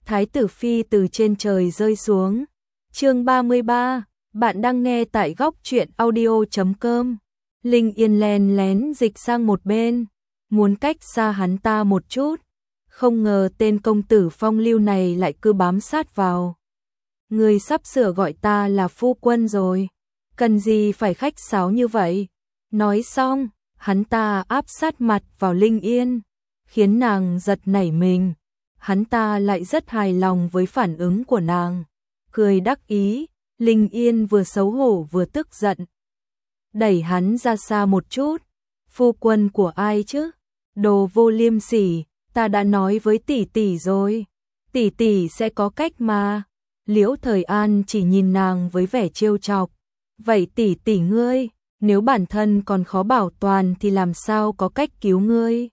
Thái tử phi từ trên trời rơi xuống. Chương 33, bạn đang nghe tại góc truyện audio.com. Linh Yên lén lén dịch sang một bên, muốn cách xa hắn ta một chút. Không ngờ tên công tử phong lưu này lại cứ bám sát vào. Người sắp sửa gọi ta là phu quân rồi, cần gì phải khách sáo như vậy? Nói xong, hắn ta áp sát mặt vào Linh Yên, khiến nàng giật nảy mình. Hắn ta lại rất hài lòng với phản ứng của nàng, cười đắc ý. Linh Yên vừa xấu hổ vừa tức giận, đẩy hắn ra xa một chút. Phu quân của ai chứ? Đồ vô liêm sỉ, ta đã nói với tỷ tỷ rồi, tỷ tỷ sẽ có cách mà. Liễu Thời An chỉ nhìn nàng với vẻ trêu chọc. Vậy tỷ tỷ ngươi, nếu bản thân còn khó bảo toàn thì làm sao có cách cứu ngươi?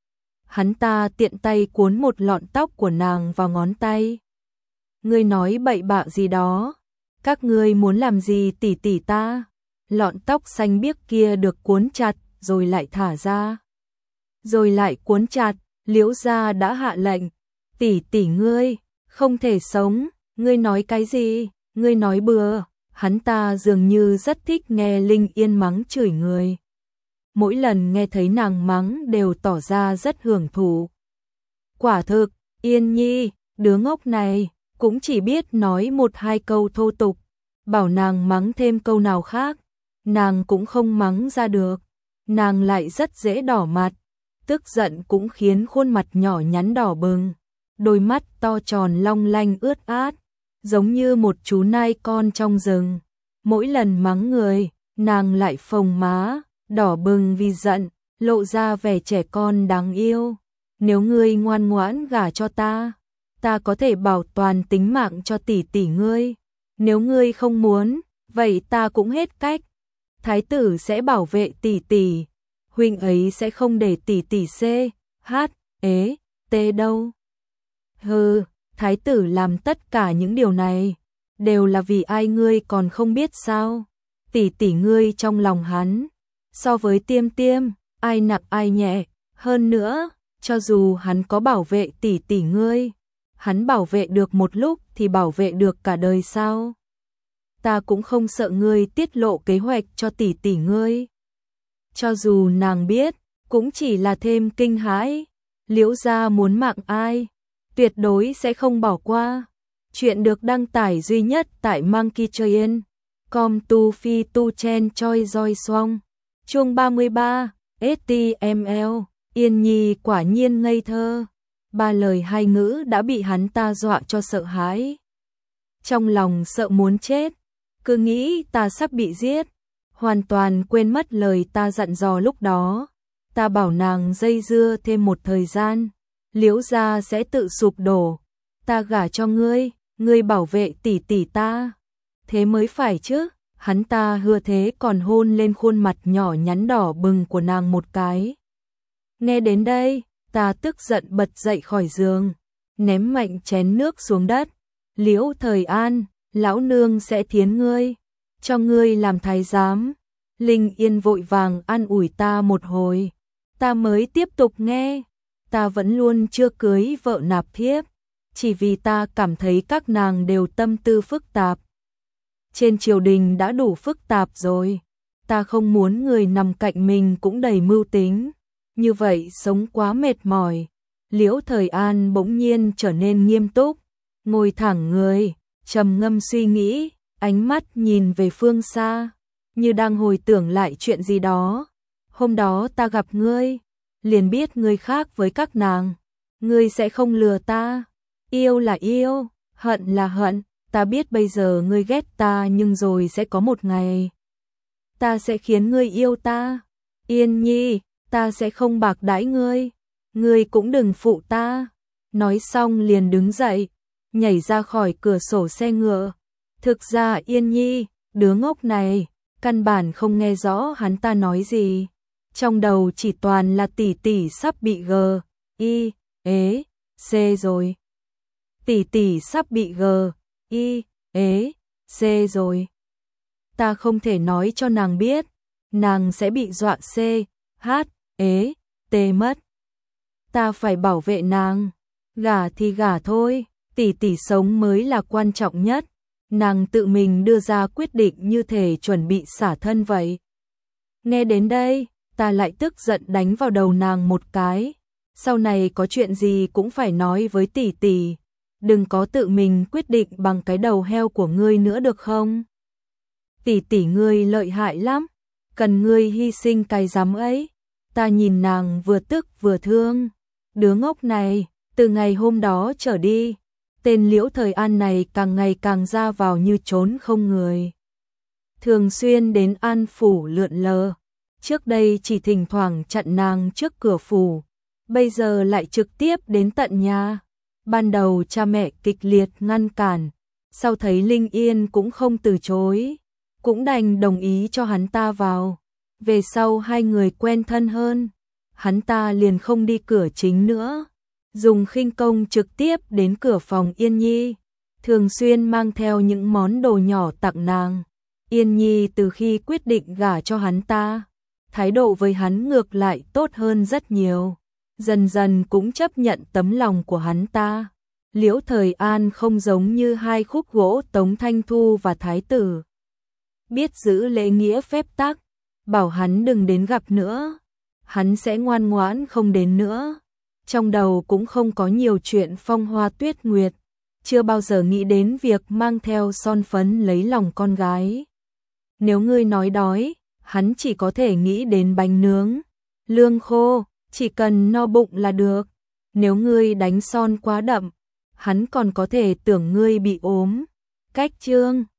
Hắn ta tiện tay cuốn một lọn tóc của nàng vào ngón tay. Ngươi nói bậy bạ gì đó? Các ngươi muốn làm gì tỷ tỷ ta? Lọn tóc xanh biếc kia được cuốn chặt rồi lại thả ra, rồi lại cuốn chặt. Liễu gia đã hạ lệnh, tỷ tỷ ngươi không thể sống. Ngươi nói cái gì? Ngươi nói bừa. Hắn ta dường như rất thích nghe Linh Yên mắng chửi người. Mỗi lần nghe thấy nàng mắng đều tỏ ra rất hưởng thụ. Quả thực, Yên Nhi, đứa ngốc này, cũng chỉ biết nói một hai câu thô tục. Bảo nàng mắng thêm câu nào khác, nàng cũng không mắng ra được. Nàng lại rất dễ đỏ mặt, tức giận cũng khiến khuôn mặt nhỏ nhắn đỏ bừng. Đôi mắt to tròn long lanh ướt át, giống như một chú nai con trong rừng. Mỗi lần mắng người, nàng lại phồng má, đỏ bừng vì giận, lộ ra vẻ trẻ con đáng yêu. Nếu ngươi ngoan ngoãn gả cho ta, ta có thể bảo toàn tính mạng cho tỷ tỷ ngươi. Nếu ngươi không muốn, vậy ta cũng hết cách. Thái tử sẽ bảo vệ tỷ tỷ, huynh ấy sẽ không để tỷ tỷ C.H.E.T đâu. Hừ, thái tử làm tất cả những điều này đều là vì ai ngươi còn không biết sao? Tỷ tỷ ngươi trong lòng hắn so với Tiêm Tiêm, ai nặng ai nhẹ. Hơn nữa, cho dù hắn có bảo vệ tỷ tỷ ngươi, hắn bảo vệ được một lúc thì bảo vệ được cả đời sao? Ta cũng không sợ ngươi tiết lộ kế hoạch cho tỷ tỷ ngươi. Cho dù nàng biết, cũng chỉ là thêm kinh hãi. Liễu gia muốn mạng ai, tuyệt đối sẽ không bỏ qua. Chuyện được đăng tải duy nhất tại monkeytrain.com. Tu phi tu chen choi roi xoong. Chương 33, HTML. Yên Nhi quả nhiên ngây thơ. Ba lời hai ngữ đã bị hắn ta dọa cho sợ hãi. Trong lòng sợ muốn chết, cứ nghĩ ta sắp bị giết, hoàn toàn quên mất lời ta dặn dò lúc đó. Ta bảo nàng dây dưa thêm một thời gian, Liễu gia sẽ tự sụp đổ. Ta gả cho ngươi, ngươi bảo vệ tỷ tỷ ta, thế mới phải chứ. Hắn ta hứa thế còn hôn lên khuôn mặt nhỏ nhắn đỏ bừng của nàng một cái. Nghe đến đây, ta tức giận bật dậy khỏi giường, ném mạnh chén nước xuống đất. Liễu Thời An, lão nương sẽ thiến ngươi, cho ngươi làm thái giám. Linh Yên vội vàng an ủi ta một hồi, ta mới tiếp tục nghe. Ta vẫn luôn chưa cưới vợ nạp thiếp, chỉ vì ta cảm thấy các nàng đều tâm tư phức tạp. Trên triều đình đã đủ phức tạp rồi, ta không muốn người nằm cạnh mình cũng đầy mưu tính, như vậy sống quá mệt mỏi. Liễu Thời An bỗng nhiên trở nên nghiêm túc, ngồi thẳng người, trầm ngâm suy nghĩ, ánh mắt nhìn về phương xa, như đang hồi tưởng lại chuyện gì đó. Hôm đó ta gặp ngươi, liền biết ngươi khác với các nàng, ngươi sẽ không lừa ta. Yêu là yêu, hận là hận. Ta biết bây giờ ngươi ghét ta, nhưng rồi sẽ có một ngày ta sẽ khiến ngươi yêu ta. Yên Nhi, ta sẽ không bạc đãi ngươi, ngươi cũng đừng phụ ta. Nói xong liền đứng dậy, nhảy ra khỏi cửa sổ xe ngựa. Thực ra Yên Nhi, đứa ngốc này, căn bản không nghe rõ hắn ta nói gì. Trong đầu chỉ toàn là tỷ tỷ sắp bị G.I.E.C rồi. Tỷ tỷ sắp bị G.I.E.C rồi. Ta không thể nói cho nàng biết, nàng sẽ bị dọa C.H.E.T mất. Ta phải bảo vệ nàng, gả thì gả thôi, tỷ tỷ sống mới là quan trọng nhất. Nàng tự mình đưa ra quyết định như thể chuẩn bị xả thân vậy. Nghe đến đây, ta lại tức giận đánh vào đầu nàng một cái. Sau này có chuyện gì cũng phải nói với tỷ tỷ. Đừng có tự mình quyết định bằng cái đầu heo của ngươi nữa được không? Tỷ tỷ ngươi lợi hại lắm, cần ngươi hy sinh cái dám ấy. Ta nhìn nàng vừa tức vừa thương. Đứa ngốc này, từ ngày hôm đó trở đi, tên Liễu Thời An này càng ngày càng ra vào như trốn không người. Thường xuyên đến An phủ lượn lờ, trước đây chỉ thỉnh thoảng chặn nàng trước cửa phủ, bây giờ lại trực tiếp đến tận nhà. Ban đầu cha mẹ kịch liệt ngăn cản, sau thấy Linh Yên cũng không từ chối, cũng đành đồng ý cho hắn ta vào. Về sau hai người quen thân hơn, hắn ta liền không đi cửa chính nữa, dùng khinh công trực tiếp đến cửa phòng Yên Nhi, thường xuyên mang theo những món đồ nhỏ tặng nàng. Yên Nhi từ khi quyết định gả cho hắn ta, thái độ với hắn ngược lại tốt hơn rất nhiều, dần dần cũng chấp nhận tấm lòng của hắn ta. Liễu Thời An không giống như hai khúc gỗ Tống Thanh Thu và Thái tử, biết giữ lễ nghĩa phép tắc, bảo hắn đừng đến gặp nữa, hắn sẽ ngoan ngoãn không đến nữa. Trong đầu cũng không có nhiều chuyện phong hoa tuyết nguyệt, chưa bao giờ nghĩ đến việc mang theo son phấn lấy lòng con gái. Nếu ngươi nói đói, hắn chỉ có thể nghĩ đến bánh nướng, lương khô, chỉ cần no bụng là được. Nếu ngươi đánh son quá đậm, hắn còn có thể tưởng ngươi bị ốm. Cách chương